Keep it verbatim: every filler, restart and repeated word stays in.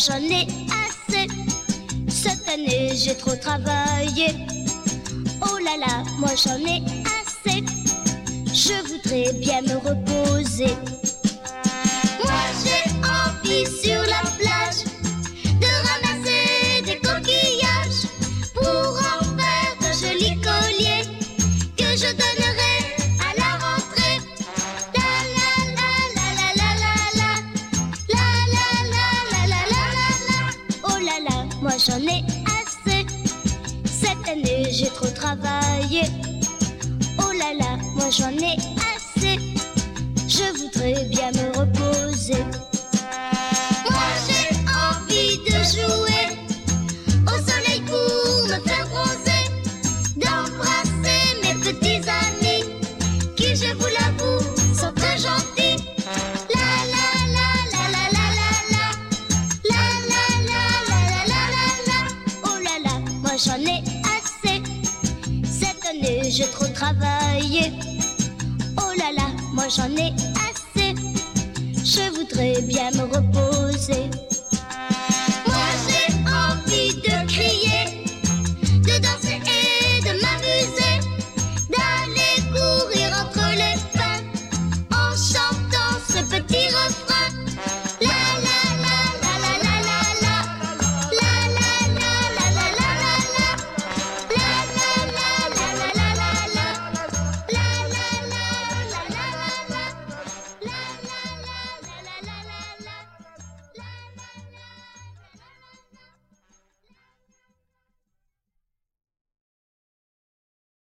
j'en ai assez. Cette année j'ai trop travaillé. Oh là là, moi j'en ai assez. Je voudrais bien me reposer. Moi j'ai envie sur la plage de ramasser des coquillages pour en faire de jolis colliers que je donnerai à la rentrée. La la la la la la la la la la la la la la la. Oh là là, moi j'en ai assez. Cette année j'ai trop travaillé. Oh là là, moi j'en ai assez. Je voudrais bien me reposer. Moi j'ai envie de jouer au soleil pour me faire bronzer, d'embrasser mes petits amis qui, je vous l'avoue, sont très gentils. La la la la la la la la la la la la la la la. Oh là là, moi j'en ai assez. Cette année j'ai trop travaillé. Oh là là, moi j'en ai assez. Je voudrais bien me reposer.